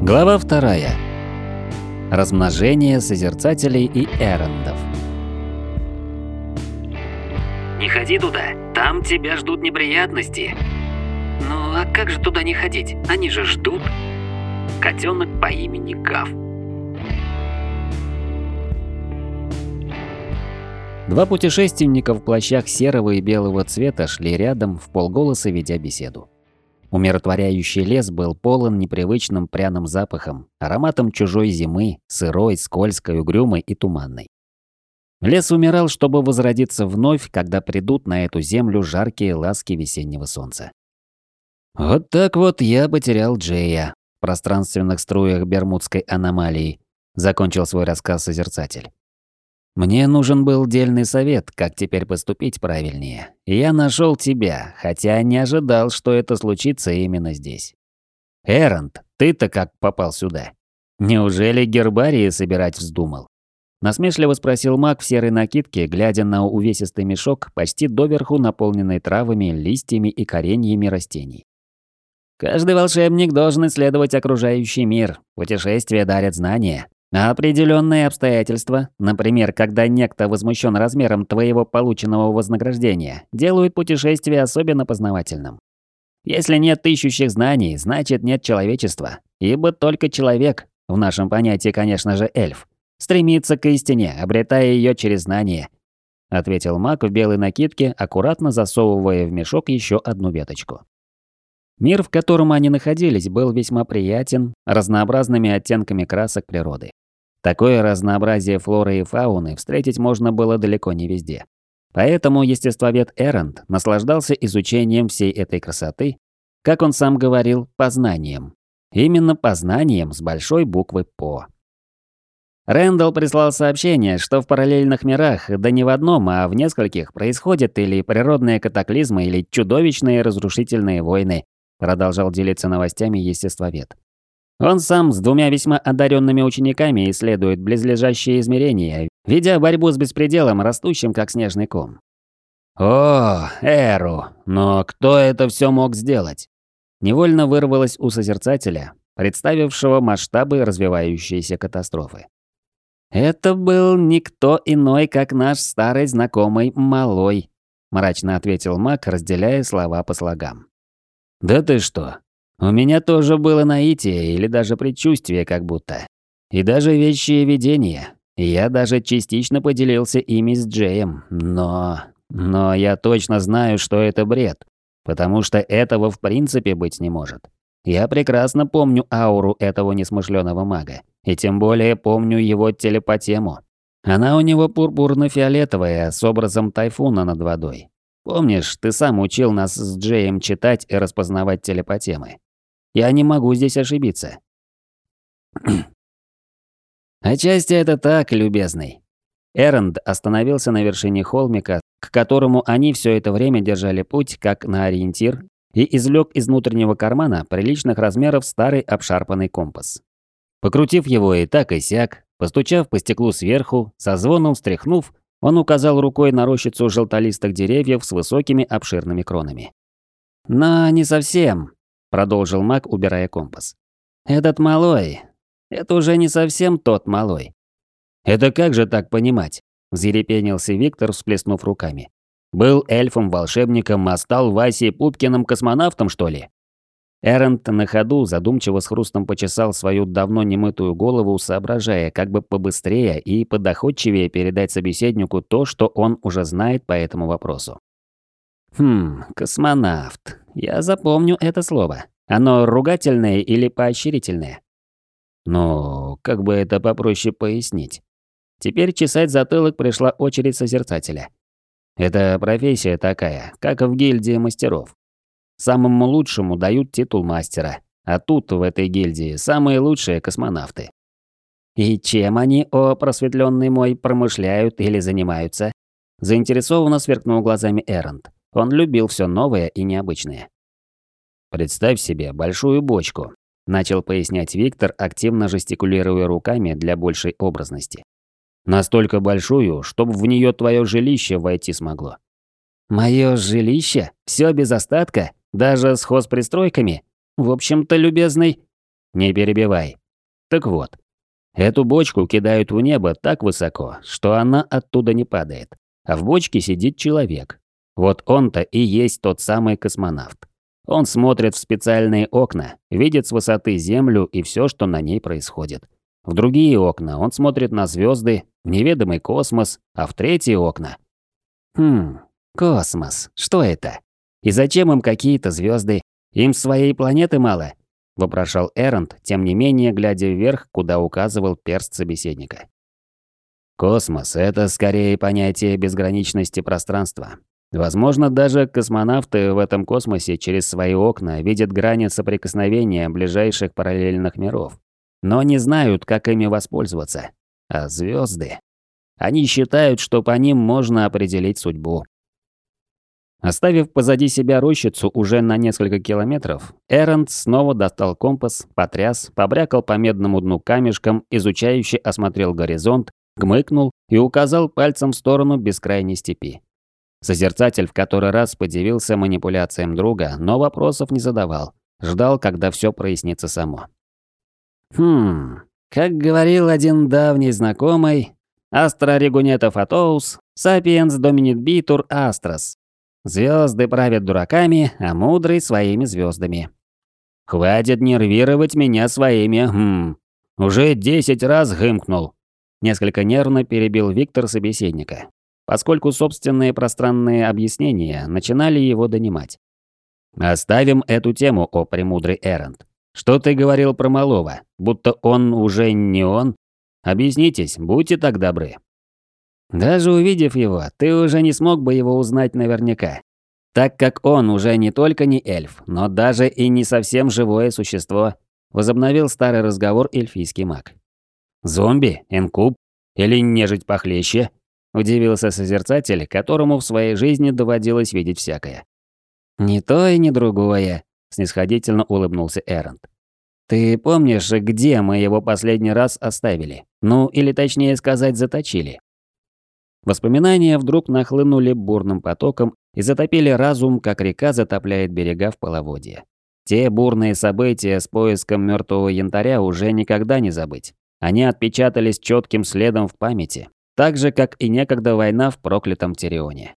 Глава 2. Размножение созерцателей и эрендов. Не ходи туда, там тебя ждут неприятности. Ну а как же туда не ходить? Они же ждут. Котенок по имени Гав. Два путешественника в плащах серого и белого цвета шли рядом, вполголоса ведя беседу. Умиротворяющий лес был полон непривычным пряным запахом, ароматом чужой зимы, сырой, скользкой, угрюмой и туманной. Лес умирал, чтобы возродиться вновь, когда придут на эту землю жаркие ласки весеннего солнца. «Вот так вот я потерял Джея в пространственных струях Бермудской аномалии», закончил свой рассказ созерцатель. «Мне нужен был дельный совет, как теперь поступить правильнее. И я нашел тебя, хотя не ожидал, что это случится именно здесь. Эренд, ты-то как попал сюда? Неужели гербарии собирать вздумал?» Насмешливо спросил маг в серой накидке, глядя на увесистый мешок, почти доверху наполненный травами, листьями и кореньями растений. «Каждый волшебник должен исследовать окружающий мир. Путешествия дарят знания. А определенные обстоятельства, например, когда некто возмущен размером твоего полученного вознаграждения, делают путешествие особенно познавательным. Если нет ищущих знаний, значит нет человечества, ибо только человек, в нашем понятии, конечно же, эльф, стремится к истине, обретая ее через знание», ответил маг в белой накидке, аккуратно засовывая в мешок еще одну веточку. Мир, в котором они находились, был весьма приятен разнообразными оттенками красок природы. Такое разнообразие флоры и фауны встретить можно было далеко не везде. Поэтому естествовед Эренд наслаждался изучением всей этой красоты, как он сам говорил, познанием. Именно познанием с большой буквы «По». Рэндалл прислал сообщение, что в параллельных мирах, да не в одном, а в нескольких, происходят или природные катаклизмы, или чудовищные разрушительные войны, продолжал делиться новостями естествовед. Он сам с двумя весьма одаренными учениками исследует близлежащие измерения, ведя борьбу с беспределом, растущим как снежный ком. «О, Эру, но кто это все мог сделать?» Невольно вырвалось у созерцателя, представившего масштабы развивающейся катастрофы. «Это был никто иной, как наш старый знакомый Малой», мрачно ответил маг, разделяя слова по слогам. «Да ты что? У меня тоже было наитие или даже предчувствие как будто. И даже вещие видения. Я даже частично поделился ими с Джеем, но я точно знаю, что это бред, потому что этого в принципе быть не может. Я прекрасно помню ауру этого несмышленого мага, и тем более помню его телепатему. Она у него пурпурно-фиолетовая, с образом тайфуна над водой. Помнишь, ты сам учил нас с Джеем читать и распознавать телепатемы? Я не могу здесь ошибиться». «Отчасти это так, любезный». Эренд остановился на вершине холмика, к которому они все это время держали путь как на ориентир, и извлек из внутреннего кармана приличных размеров старый обшарпанный компас. Покрутив его и так и сяк, постучав по стеклу сверху, со звоном встряхнув, он указал рукой на рощицу желтолистых деревьев с высокими обширными кронами. «Но не совсем», – продолжил маг, убирая компас. «Этот Малой, это уже не совсем тот Малой». «Это как же так понимать?» – взъерепенился Виктор, всплеснув руками. «Был эльфом-волшебником, а стал Васей Пупкиным-космонавтом, что ли?» Эренд на ходу задумчиво с хрустом почесал свою давно немытую голову, соображая, как бы побыстрее и подоходчивее передать собеседнику то, что он уже знает по этому вопросу. Космонавт. Я запомню это слово. Оно ругательное или поощрительное? Ну, как бы это попроще пояснить. Теперь чесать затылок пришла очередь созерцателя. Это профессия такая, как в гильдии мастеров. Самому лучшему дают титул мастера, а тут, в этой гильдии, самые лучшие космонавты. И чем они, о просветленный мой, промышляют или занимаются? Заинтересованно сверкнул глазами Эренд. Он любил все новое и необычное. «Представь себе большую бочку», – начал пояснять Виктор, активно жестикулируя руками для большей образности. «Настолько большую, чтобы в нее твое жилище войти смогло». «Мое жилище? Все без остатка? Даже с хозпристройками? В общем-то, любезный...» не перебивай. Так вот, эту бочку кидают в небо так высоко, что она оттуда не падает. А в бочке сидит человек. Вот он-то и есть тот самый космонавт. Он смотрит в специальные окна, видит с высоты Землю и все, что на ней происходит. В другие окна он смотрит на звезды, в неведомый космос, а в третьи окна... Космос. Что это? И зачем им какие-то звезды? Им своей планеты мало? Вопрошал Эрент, тем не менее, глядя вверх, куда указывал перст собеседника. Космос – это скорее понятие безграничности пространства. Возможно, даже космонавты в этом космосе через свои окна видят грани соприкосновения ближайших параллельных миров, но не знают, как ими воспользоваться. А звезды? Они считают, что по ним можно определить судьбу. Оставив позади себя рощицу уже на несколько километров, Эрент снова достал компас, потряс, побрякал по медному дну камешком, изучающе осмотрел горизонт, гмыкнул и указал пальцем в сторону бескрайней степи. Созерцатель в который раз подивился манипуляциям друга, но вопросов не задавал, ждал, когда все прояснится само. Как говорил один давний знакомый, Астра регунета фатоус, сапиенс доминит битур астрас. Звезды правят дураками, а мудрый своими звездами. Хватит нервировать меня своими, Уже 10 раз гымкнул. Несколько нервно перебил Виктор собеседника, поскольку собственные пространные объяснения начинали его донимать. Оставим эту тему, о премудрый Эрент. Что ты говорил про малого? Будто он уже не он? Объяснитесь, будьте так добры. Даже увидев его, ты уже не смог бы его узнать наверняка, так как он уже не только не эльф, но даже и не совсем живое существо, возобновил старый разговор эльфийский маг. Зомби? Инкуб? Или нежить похлеще? Удивился созерцатель, которому в своей жизни доводилось видеть всякое. «Ни то и ни другое», – снисходительно улыбнулся Эрент. «Ты помнишь, где мы его последний раз оставили? Ну, или точнее сказать, заточили?» Воспоминания вдруг нахлынули бурным потоком и затопили разум, как река затопляет берега в половодье. Те бурные события с поиском мертвого янтаря уже никогда не забыть. Они отпечатались четким следом в памяти, так же, как и некогда война в проклятом Тирионе.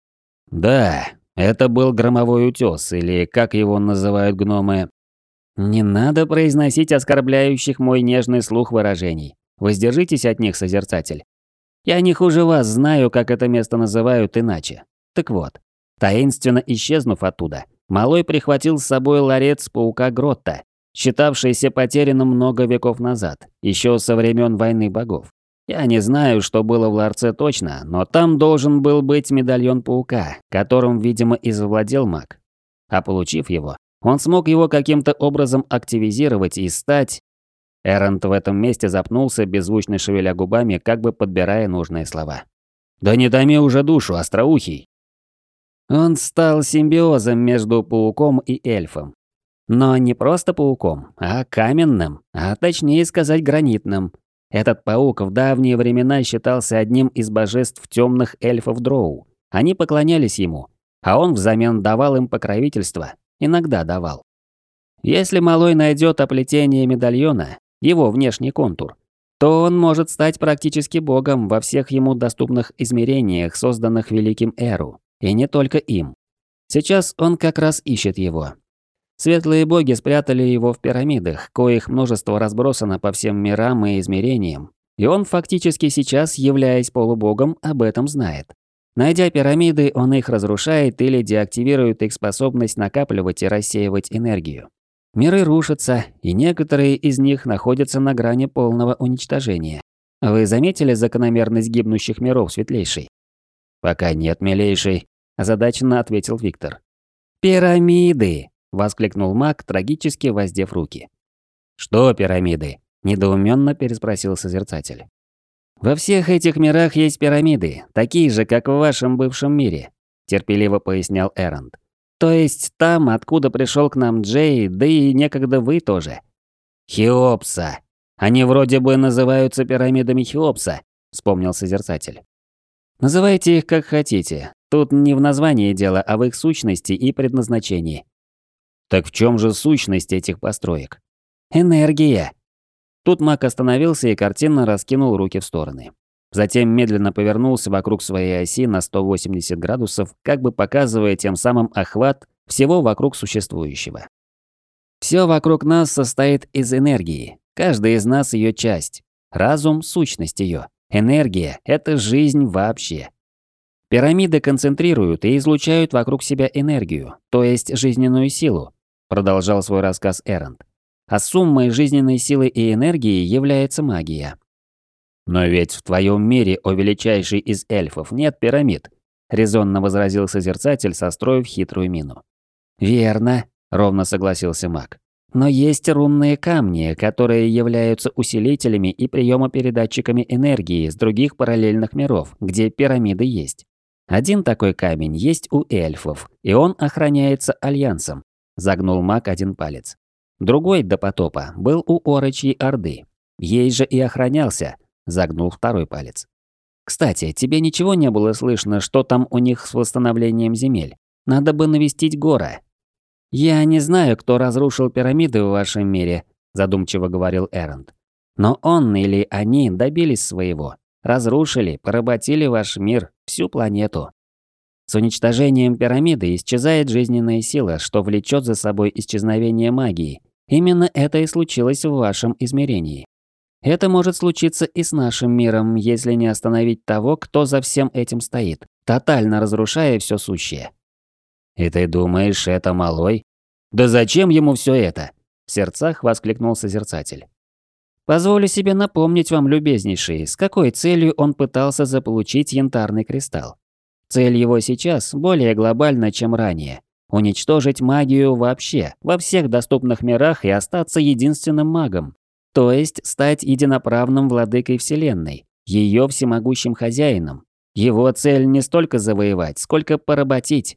Да, это был громовой утёс, или как его называют гномы. Не надо произносить оскорбляющих мой нежный слух выражений. Воздержитесь от них, созерцатель. Я не хуже вас знаю, как это место называют иначе. Так вот, таинственно исчезнув оттуда, малой прихватил с собой ларец паука Гротта, считавшийся потерянным много веков назад, еще со времен войны богов. Я не знаю, что было в ларце точно, но там должен был быть медальон паука, которым, видимо, и завладел маг. А получив его, он смог его каким-то образом активизировать и стать... Эрент в этом месте запнулся, беззвучно шевеля губами, как бы подбирая нужные слова. «Да не томи уже душу, остроухий!» Он стал симбиозом между пауком и эльфом. Но не просто пауком, а каменным, а точнее сказать гранитным. Этот паук в давние времена считался одним из божеств темных эльфов Дроу. Они поклонялись ему, а он взамен давал им покровительство, иногда давал. Если малой найдет оплетение медальона, его внешний контур, то он может стать практически богом во всех ему доступных измерениях, созданных Великим Эру, и не только им. Сейчас он как раз ищет его. Светлые боги спрятали его в пирамидах, коих множество разбросано по всем мирам и измерениям, и он фактически сейчас, являясь полубогом, об этом знает. Найдя пирамиды, он их разрушает или деактивирует их способность накапливать и рассеивать энергию. Миры рушатся, и некоторые из них находятся на грани полного уничтожения. Вы заметили закономерность гибнущих миров, Светлейший? «Пока нет, Милейший», – озадаченно ответил Виктор. «Пирамиды!» – воскликнул маг, трагически воздев руки. «Что пирамиды?» – недоуменно переспросил созерцатель. «Во всех этих мирах есть пирамиды, такие же, как в вашем бывшем мире», – терпеливо пояснял Эрент. «То есть там, откуда пришел к нам Джей, да и некогда вы тоже». «Хеопса! Они вроде бы называются пирамидами Хеопса», – вспомнил созерцатель. «Называйте их как хотите. Тут не в названии дело, а в их сущности и предназначении». «Так в чем же сущность этих построек?» Энергия. Тут маг остановился и картинно раскинул руки в стороны. Затем медленно повернулся вокруг своей оси на 180 градусов, как бы показывая тем самым охват всего вокруг существующего. Все вокруг нас состоит из энергии. Каждый из нас ее часть. Разум – сущность ее. Энергия – это жизнь вообще. Пирамиды концентрируют и излучают вокруг себя энергию, то есть жизненную силу, продолжал свой рассказ Эрент. А суммой жизненной силы и энергии является магия. Но ведь в твоем мире, о величайший из эльфов, нет пирамид, резонно возразил Созерцатель, состроив хитрую мину. Верно, ровно согласился маг. Но есть рунные камни, которые являются усилителями и приемопередатчиками энергии с других параллельных миров, где пирамиды есть. Один такой камень есть у эльфов, и он охраняется Альянсом. Загнул маг один палец. Другой до потопа был у Орочьей Орды. Ей же и охранялся. Загнул второй палец. Кстати, тебе ничего не было слышно, что там у них с восстановлением земель? Надо бы навестить Гора. Я не знаю, кто разрушил пирамиды в вашем мире, задумчиво говорил Эрент. Но он или они добились своего. Разрушили, поработили ваш мир, всю планету. С уничтожением пирамиды исчезает жизненная сила, что влечет за собой исчезновение магии. Именно это и случилось в вашем измерении. Это может случиться и с нашим миром, если не остановить того, кто за всем этим стоит, тотально разрушая все сущее. И ты думаешь, это малой? Да зачем ему все это? В сердцах воскликнул Созерцатель. Позволю себе напомнить вам, любезнейший, с какой целью он пытался заполучить янтарный кристалл. Цель его сейчас более глобальна, чем ранее. Уничтожить магию вообще, во всех доступных мирах и остаться единственным магом. То есть стать единоправным владыкой Вселенной, ее всемогущим хозяином. Его цель не столько завоевать, сколько поработить.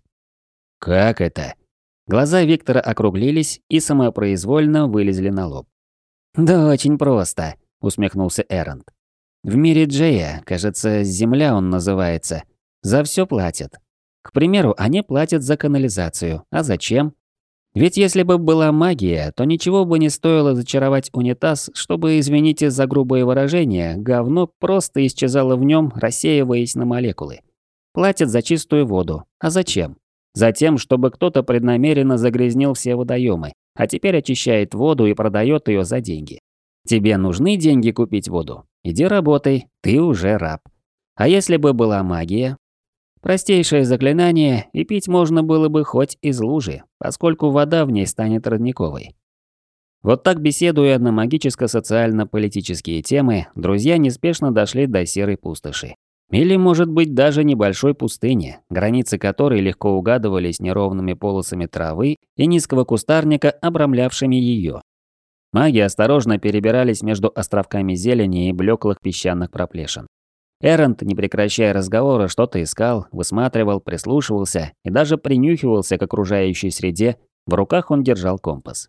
Как это? Глаза Виктора округлились и самопроизвольно вылезли на лоб. «Да очень просто», — усмехнулся Эрент. «В мире Джея, кажется, Земля он называется, за все платят. К примеру, они платят за канализацию. А зачем? Ведь если бы была магия, то ничего бы не стоило зачаровать унитаз, чтобы, извините за грубое выражение, говно просто исчезало в нем, рассеиваясь на молекулы. Платят за чистую воду. А зачем? Затем, чтобы кто-то преднамеренно загрязнил все водоемы, а теперь очищает воду и продает ее за деньги. Тебе нужны деньги купить воду? Иди работай, ты уже раб. А если бы была магия? Простейшее заклинание, и пить можно было бы хоть из лужи, поскольку вода в ней станет родниковой. Вот так, беседуя на магическо-социально-политические темы, друзья неспешно дошли до серой пустоши. Или, может быть, даже небольшой пустыни, границы которой легко угадывались неровными полосами травы и низкого кустарника, обрамлявшими ее. Маги осторожно перебирались между островками зелени и блеклых песчаных проплешин. Эрент, не прекращая разговора, что-то искал, высматривал, прислушивался и даже принюхивался к окружающей среде, в руках он держал компас.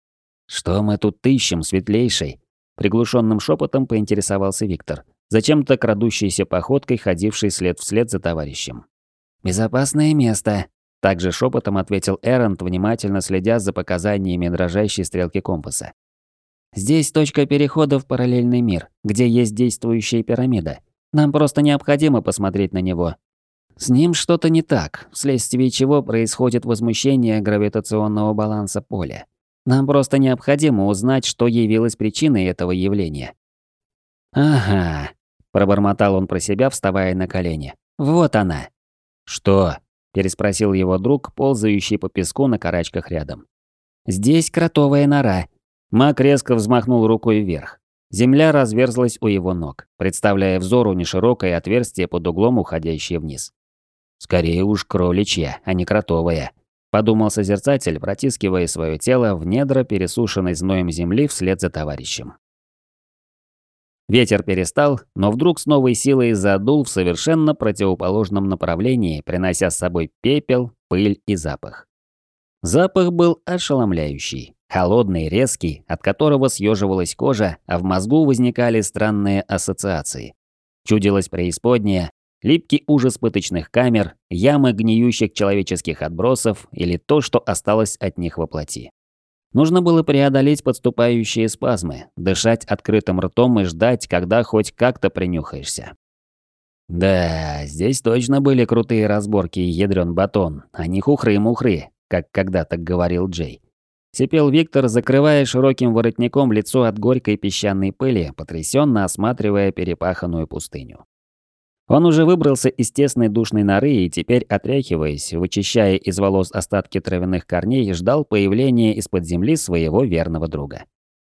«Что мы тут ищем, светлейший?» Приглушенным шепотом поинтересовался Виктор, зачем-то крадущейся походкой, ходивший след вслед за товарищем. «Безопасное место», – также шепотом ответил Эрент, внимательно следя за показаниями дрожащей стрелки компаса. «Здесь точка перехода в параллельный мир, где есть действующая пирамида. Нам просто необходимо посмотреть на него. С ним что-то не так, вследствие чего происходит возмущение гравитационного баланса поля. Нам просто необходимо узнать, что явилось причиной этого явления». «Ага», – пробормотал он про себя, вставая на колени. «Вот она». «Что?» – переспросил его друг, ползающий по песку на карачках рядом. «Здесь кротовая нора». Маг резко взмахнул рукой вверх. Земля разверзлась у его ног, представляя взору неширокое отверстие под углом, уходящее вниз. «Скорее уж кроличья, а не кротовая», – подумал Созерцатель, протискивая свое тело в недра пересушенной зноем земли вслед за товарищем. Ветер перестал, но вдруг с новой силой задул в совершенно противоположном направлении, принося с собой пепел, пыль и запах. Запах был ошеломляющий. Холодный, резкий, от которого съеживалась кожа, а в мозгу возникали странные ассоциации. Чудилась преисподняя, липкий ужас пыточных камер, ямы гниющих человеческих отбросов или то, что осталось от них во плоти. Нужно было преодолеть подступающие спазмы, дышать открытым ртом и ждать, когда хоть как-то принюхаешься. Да, здесь точно были крутые разборки и ядрён батон, а не хухры-мухры, как когда-то говорил Джей. Сипел Виктор, закрывая широким воротником лицо от горькой песчаной пыли, потрясенно осматривая перепаханную пустыню. Он уже выбрался из тесной душной норы и теперь, отряхиваясь, вычищая из волос остатки травяных корней, ждал появления из-под земли своего верного друга.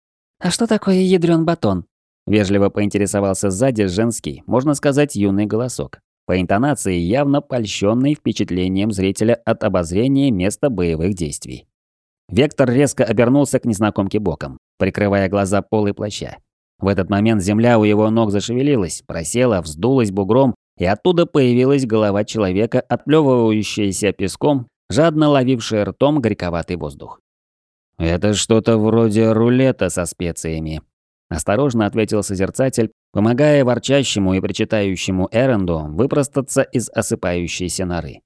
«А что такое ядрён батон?» – вежливо поинтересовался сзади женский, можно сказать, юный голосок, по интонации явно польщённый впечатлением зрителя от обозрения места боевых действий. Вектор резко обернулся к незнакомке боком, прикрывая глаза полой плаща. В этот момент земля у его ног зашевелилась, просела, вздулась бугром, и оттуда появилась голова человека, отплёвывающаяся песком, жадно ловившая ртом горьковатый воздух. «Это что-то вроде рулета со специями», – осторожно ответил Созерцатель, помогая ворчащему и причитающему Эренду выпростаться из осыпающейся норы.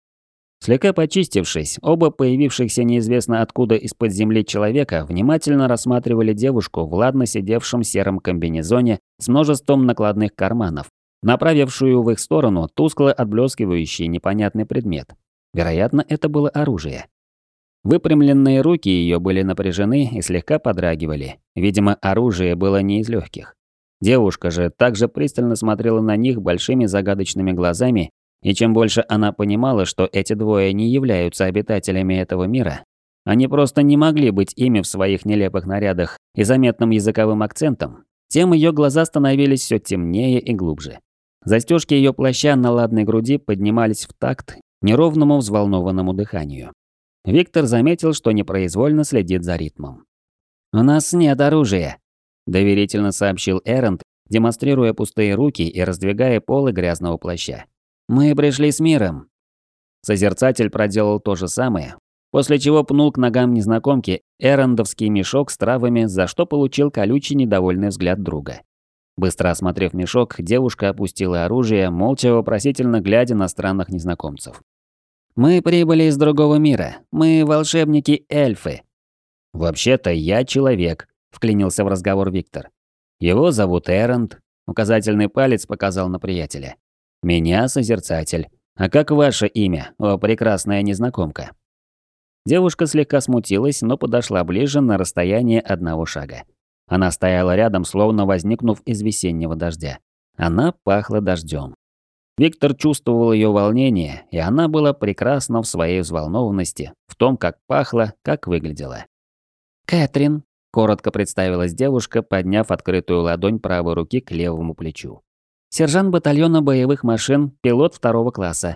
Слегка почистившись, оба появившихся неизвестно откуда из-под земли человека внимательно рассматривали девушку в ладно сидевшем сером комбинезоне с множеством накладных карманов, направившую в их сторону тускло отблескивающий непонятный предмет. Вероятно, это было оружие. Выпрямленные руки ее были напряжены и слегка подрагивали. Видимо, оружие было не из легких. Девушка же также пристально смотрела на них большими загадочными глазами, и чем больше она понимала, что эти двое не являются обитателями этого мира, они просто не могли быть ими в своих нелепых нарядах и заметным языковым акцентом, тем ее глаза становились все темнее и глубже. Застежки ее плаща на ладной груди поднимались в такт неровному взволнованному дыханию. Виктор заметил, что непроизвольно следит за ритмом. «У нас нет оружия», – доверительно сообщил Эренд, демонстрируя пустые руки и раздвигая полы грязного плаща. «Мы пришли с миром». Созерцатель проделал то же самое, после чего пнул к ногам незнакомки эрендовский мешок с травами, за что получил колючий недовольный взгляд друга. Быстро осмотрев мешок, девушка опустила оружие, молча вопросительно глядя на странных незнакомцев. «Мы прибыли из другого мира. Мы волшебники-эльфы». «Вообще-то я человек», – вклинился в разговор Виктор. «Его зовут Эренд», – указательный палец показал на приятеля. «Меня Созерцатель. А как ваше имя, о прекрасная незнакомка?» Девушка слегка смутилась, но подошла ближе на расстояние одного шага. Она стояла рядом, словно возникнув из весеннего дождя. Она пахла дождем. Виктор чувствовал ее волнение, и она была прекрасна в своей взволнованности, в том, как пахла, как выглядела. «Кэтрин», – коротко представилась девушка, подняв открытую ладонь правой руки к левому плечу. «Сержант батальона боевых машин, пилот 2-го класса».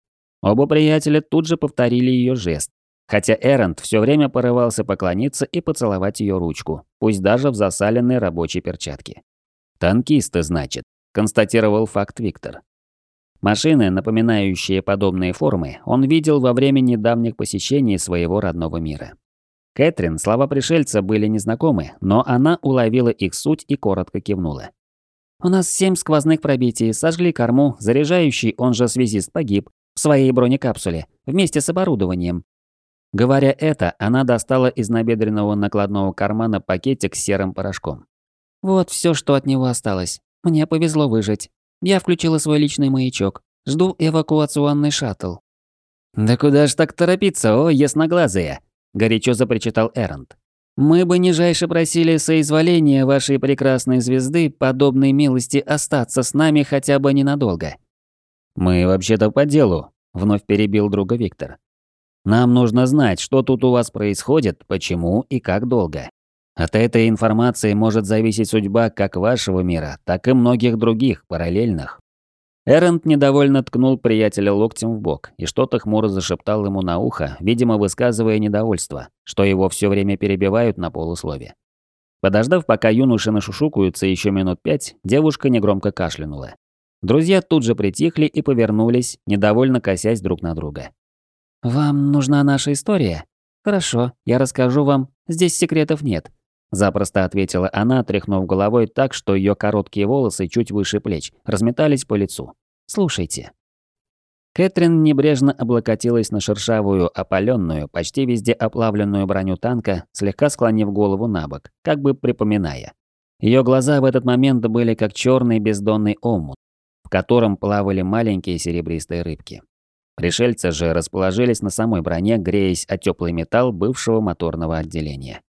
Оба приятеля тут же повторили ее жест, хотя Эренд все время порывался поклониться и поцеловать ее ручку, пусть даже в засаленной рабочей перчатке. «Танкисты, значит», – констатировал факт Виктор. Машины, напоминающие подобные формы, он видел во время недавних посещений своего родного мира. Кэтрин слова пришельца были незнакомы, но она уловила их суть и коротко кивнула. «У нас 7 сквозных пробитий, сожгли корму, заряжающий, он же связист, погиб, в своей бронекапсуле, вместе с оборудованием». Говоря это, она достала из набедренного накладного кармана пакетик с серым порошком. «Вот все, что от него осталось. Мне повезло выжить. Я включила свой личный маячок. Жду эвакуационный шаттл». «Да куда ж так торопиться, о, ясноглазые?» – горячо запричитал Эренд. «Мы бы нижайше просили соизволения вашей прекрасной звезды подобной милости остаться с нами хотя бы ненадолго». «Мы вообще-то по делу», – вновь перебил друга Виктор. «Нам нужно знать, что тут у вас происходит, почему и как долго. От этой информации может зависеть судьба как вашего мира, так и многих других, параллельных». Эренд недовольно ткнул приятеля локтем в бок и что-то хмуро зашептал ему на ухо, видимо, высказывая недовольство, что его все время перебивают на полуслове. Подождав, пока юноши нашушукаются еще минут 5, девушка негромко кашлянула. Друзья тут же притихли и повернулись, недовольно косясь друг на друга. «Вам нужна наша история? Хорошо, я расскажу вам, здесь секретов нет», – запросто ответила она, тряхнув головой так, что ее короткие волосы чуть выше плеч разметались по лицу. «Слушайте». Кэтрин небрежно облокотилась на шершавую, опаленную, почти везде оплавленную броню танка, слегка склонив голову на бок, как бы припоминая. Ее глаза в этот момент были как черный бездонный омут, в котором плавали маленькие серебристые рыбки. Пришельцы же расположились на самой броне, греясь о теплый металл бывшего моторного отделения.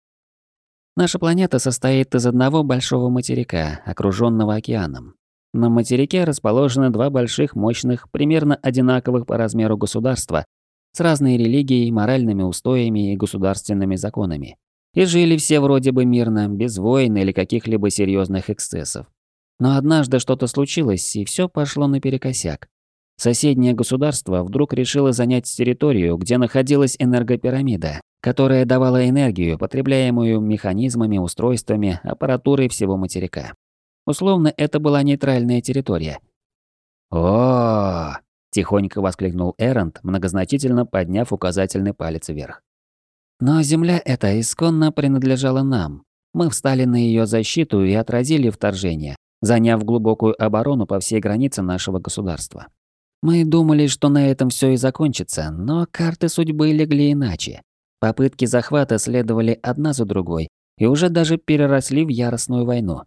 Наша планета состоит из одного большого материка, окруженного океаном. На материке расположены два больших, мощных, примерно одинаковых по размеру государства с разной религией, моральными устоями и государственными законами. И жили все вроде бы мирно, без войн или каких-либо серьезных эксцессов. Но однажды что-то случилось, и все пошло наперекосяк. Соседнее государство вдруг решило занять территорию, где находилась энергопирамида, которая давала энергию, потребляемую механизмами, устройствами, аппаратурой всего материка. Условно, это была нейтральная территория. «О-о-о!» – тихонько воскликнул Эрент, многозначительно подняв указательный палец вверх. «Но земля эта исконно принадлежала нам. Мы встали на ее защиту и отразили вторжение, заняв глубокую оборону по всей границе нашего государства. Мы думали, что на этом все и закончится, но карты судьбы легли иначе. Попытки захвата следовали одна за другой и уже даже переросли в яростную войну.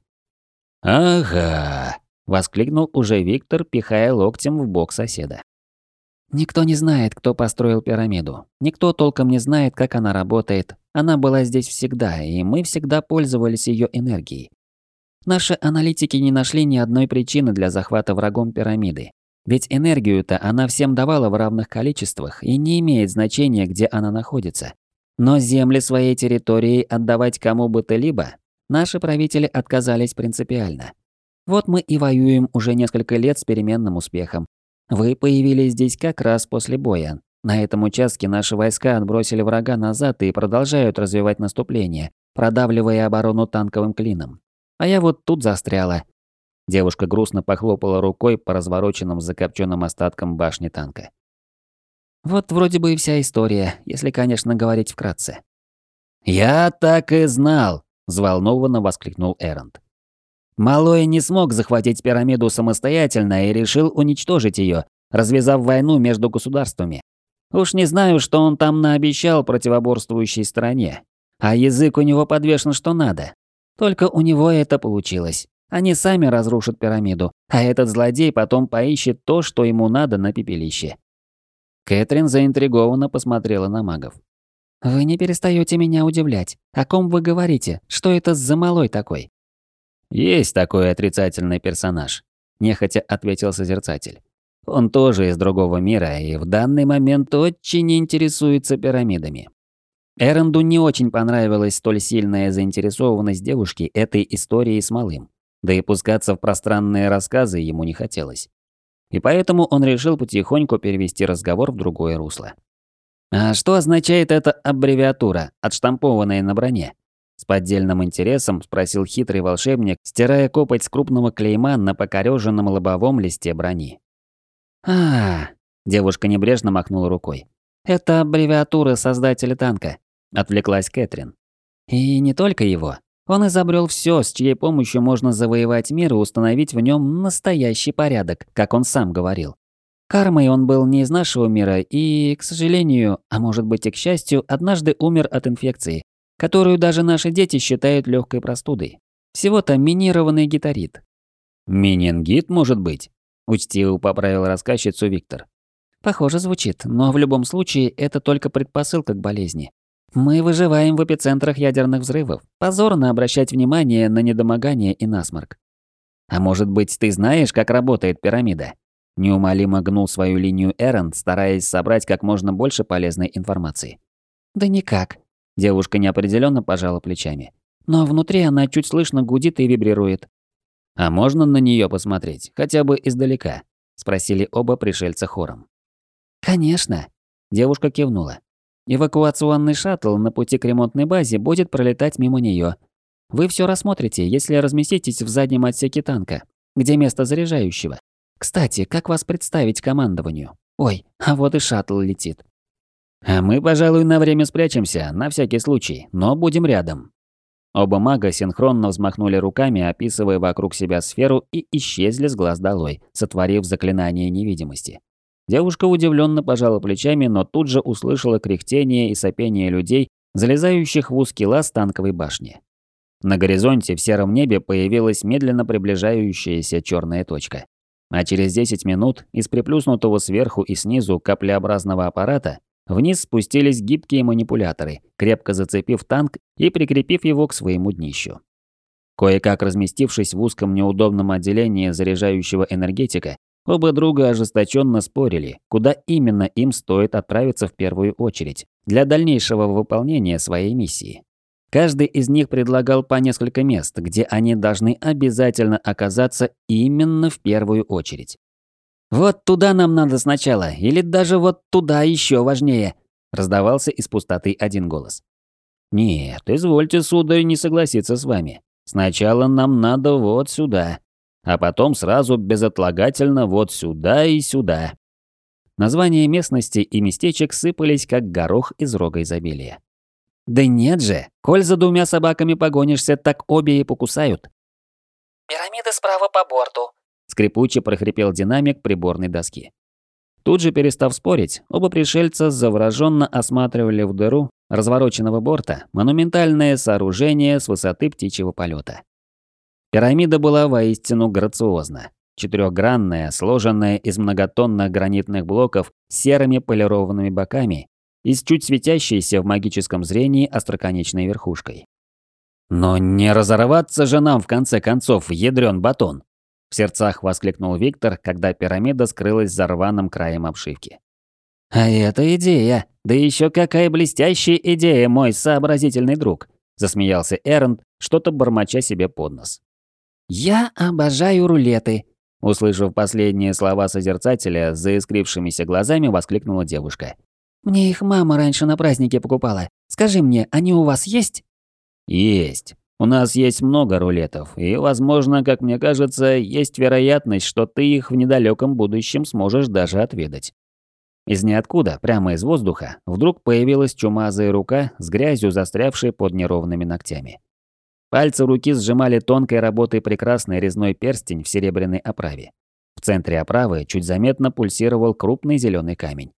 «Ага!» – воскликнул уже Виктор, пихая локтем в бок соседа. «Никто не знает, кто построил пирамиду. Никто толком не знает, как она работает. Она была здесь всегда, и мы всегда пользовались ее энергией. Наши аналитики не нашли ни одной причины для захвата врагом пирамиды. Ведь энергию-то она всем давала в равных количествах, и не имеет значения, где она находится. Но земли своей территории отдавать кому бы то либо наши правители отказались принципиально. Вот мы и воюем уже несколько лет с переменным успехом. Вы появились здесь как раз после боя. На этом участке наши войска отбросили врага назад и продолжают развивать наступление, продавливая оборону танковым клином. А я вот тут застряла». Девушка грустно похлопала рукой по развороченным закопченным остаткам башни танка. «Вот вроде бы и вся история, если, конечно, говорить вкратце». «Я так и знал!» – взволнованно воскликнул Эрент. «Малой не смог захватить пирамиду самостоятельно и решил уничтожить ее, развязав войну между государствами. Уж не знаю, что он там наобещал противоборствующей стороне. А язык у него подвешен что надо. Только у него это получилось. Они сами разрушат пирамиду, а этот злодей потом поищет то, что ему надо на пепелище». Кэтрин заинтригованно посмотрела на магов. «Вы не перестаёте меня удивлять. О ком вы говорите? Что это за малой такой?» «Есть такой отрицательный персонаж», – нехотя ответил Созерцатель. «Он тоже из другого мира и в данный момент очень интересуется пирамидами». Эренду не очень понравилась столь сильная заинтересованность девушки этой историей с малым. Да и пускаться в пространные рассказы ему не хотелось. И поэтому он решил потихоньку перевести разговор в другое русло. «А что означает эта аббревиатура, отштампованная на броне?» С поддельным интересом спросил хитрый волшебник, стирая копоть с крупного клейма на покорёженном лобовом листе брони. Девушка небрежно махнула рукой. «Это аббревиатура создателя танка», – отвлеклась Кэтрин. «И не только его. Он изобрел все, с чьей помощью можно завоевать мир и установить в нем настоящий порядок, как он сам говорил. Кармой он был не из нашего мира и, к сожалению, а может быть и к счастью, однажды умер от инфекции, которую даже наши дети считают легкой простудой. Всего-то минированный гитарит». «Менингит, может быть?» – учтиво поправил рассказчицу Виктор. «Похоже звучит, но в любом случае это только предпосылка к болезни. Мы выживаем в эпицентрах ядерных взрывов. Позорно обращать внимание на недомогание и насморк». «А может быть, ты знаешь, как работает пирамида?» Неумолимо гнул свою линию Эрент, стараясь собрать как можно больше полезной информации. «Да никак». Девушка неопределенно пожала плечами. «Но внутри она чуть слышно гудит и вибрирует». «А можно на нее посмотреть, хотя бы издалека?» – спросили оба пришельца хором. «Конечно», – девушка кивнула. «Эвакуационный шаттл на пути к ремонтной базе будет пролетать мимо нее. Вы все рассмотрите, если разместитесь в заднем отсеке танка, где место заряжающего. Кстати, как вас представить командованию? Ой, а вот и шаттл летит». «А мы, пожалуй, на время спрячемся, на всякий случай, но будем рядом». Оба мага синхронно взмахнули руками, описывая вокруг себя сферу, и исчезли с глаз долой, сотворив заклинание невидимости. Девушка удивленно пожала плечами, но тут же услышала кряхтение и сопение людей, залезающих в узкий лаз танковой башни. На горизонте в сером небе появилась медленно приближающаяся черная точка. А через 10 минут из приплюснутого сверху и снизу каплеобразного аппарата вниз спустились гибкие манипуляторы, крепко зацепив танк и прикрепив его к своему днищу. Кое-как разместившись в узком неудобном отделении заряжающего энергетика, оба друга ожесточенно спорили, куда именно им стоит отправиться в первую очередь для дальнейшего выполнения своей миссии. Каждый из них предлагал по несколько мест, где они должны обязательно оказаться именно в первую очередь. «Вот туда нам надо сначала, или даже вот туда еще важнее», – раздавался из пустоты один голос. «Нет, извольте, сударь, не согласиться с вами. Сначала нам надо вот сюда, а потом сразу безотлагательно вот сюда и сюда». Названия местности и местечек сыпались, как горох из рога изобилия. «Да нет же, коль за двумя собаками погонишься, так обе и покусают». «Пирамида справа по борту», – скрипуче прохрипел динамик приборной доски. Тут же, перестав спорить, оба пришельца завороженно осматривали в дыру развороченного борта монументальное сооружение с высоты птичьего полета. Пирамида была воистину грациозна. Четырехгранная, сложенная из многотонных гранитных блоков с серыми полированными боками и с чуть светящейся в магическом зрении остроконечной верхушкой. «Но не разорваться же нам в конце концов, ядрён батон!» В сердцах воскликнул Виктор, когда пирамида скрылась за рваным краем обшивки. «А это идея! Да еще какая блестящая идея, мой сообразительный друг!» Засмеялся Эрент, что-то бормоча себе под нос. «Я обожаю рулеты!» Услышав последние слова созерцателя, с заискрившимися глазами воскликнула девушка. «Мне их мама раньше на празднике покупала. Скажи мне, они у вас есть?» «Есть. У нас есть много рулетов, и, возможно, как мне кажется, есть вероятность, что ты их в недалеком будущем сможешь даже отведать». Из ниоткуда, прямо из воздуха, вдруг появилась чумазая рука с грязью, застрявшей под неровными ногтями. Пальцы руки сжимали тонкой работой прекрасный резной перстень в серебряной оправе. В центре оправы чуть заметно пульсировал крупный зеленый камень.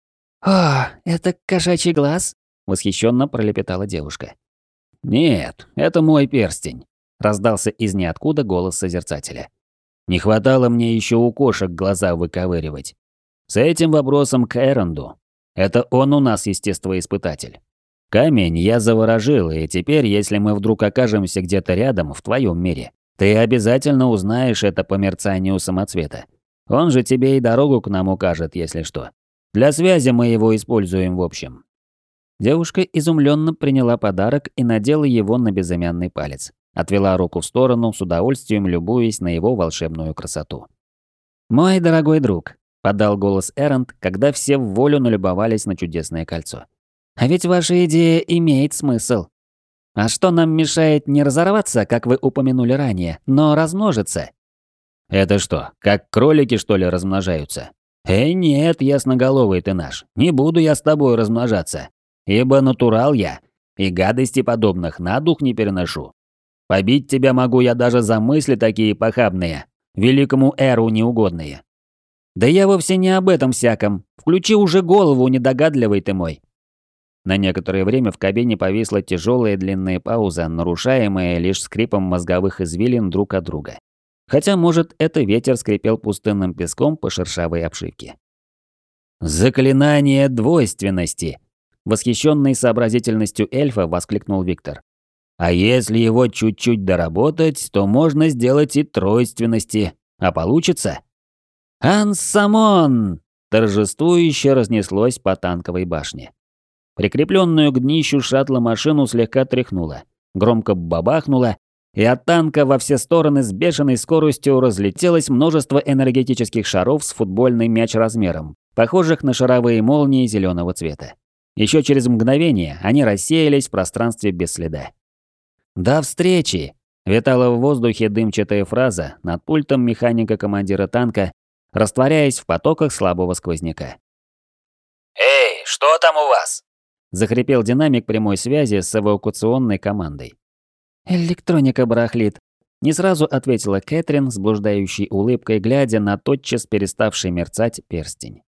«О, это кошачий глаз?» – восхищенно пролепетала девушка. «Нет, это мой перстень», – раздался из ниоткуда голос созерцателя. «Не хватало мне еще у кошек глаза выковыривать. С этим вопросом к Эренду. Это он у нас естествоиспытатель. Камень я заворожил, и теперь, если мы вдруг окажемся где-то рядом, в твоем мире, ты обязательно узнаешь это по мерцанию самоцвета. Он же тебе и дорогу к нам укажет, если что. Для связи мы его используем в общем». Девушка изумленно приняла подарок и надела его на безымянный палец. Отвела руку в сторону, с удовольствием любуясь на его волшебную красоту. «Мой дорогой друг», – подал голос Эрент, когда все в волю налюбовались на чудесное кольцо. «А ведь ваша идея имеет смысл. А что нам мешает не разорваться, как вы упомянули ранее, но размножиться?» «Это что, как кролики, что ли, размножаются?» Нет, ясноголовый ты наш, не буду я с тобой размножаться. Ибо натурал я, и гадости подобных на дух не переношу. Побить тебя могу я даже за мысли такие похабные, великому Эру неугодные». «Да я вовсе не об этом всяком. Включи уже голову, недогадливый ты мой». На некоторое время в кабине повисла тяжелая длинная пауза, нарушаемая лишь скрипом мозговых извилин друг от друга. Хотя, может, это ветер скрипел пустынным песком по шершавой обшивке. «Заклинание двойственности!» Восхищенный сообразительностью эльфа воскликнул Виктор. «А если его чуть-чуть доработать, то можно сделать и тройственности. А получится?» «Ансамон!» торжествующе разнеслось по танковой башне. Прикрепленную к днищу шаттла машину слегка тряхнуло, громко бабахнуло, и от танка во все стороны с бешеной скоростью разлетелось множество энергетических шаров с футбольный мяч размером, похожих на шаровые молнии зеленого цвета. Еще через мгновение они рассеялись в пространстве без следа. «До встречи!» – витала в воздухе дымчатая фраза над пультом механика-командира танка, растворяясь в потоках слабого сквозняка. «Эй, что там у вас?» – захрипел динамик прямой связи с эвакуационной командой. «Электроника барахлит», – не сразу ответила Кэтрин с блуждающей улыбкой, глядя на тотчас переставший мерцать перстень.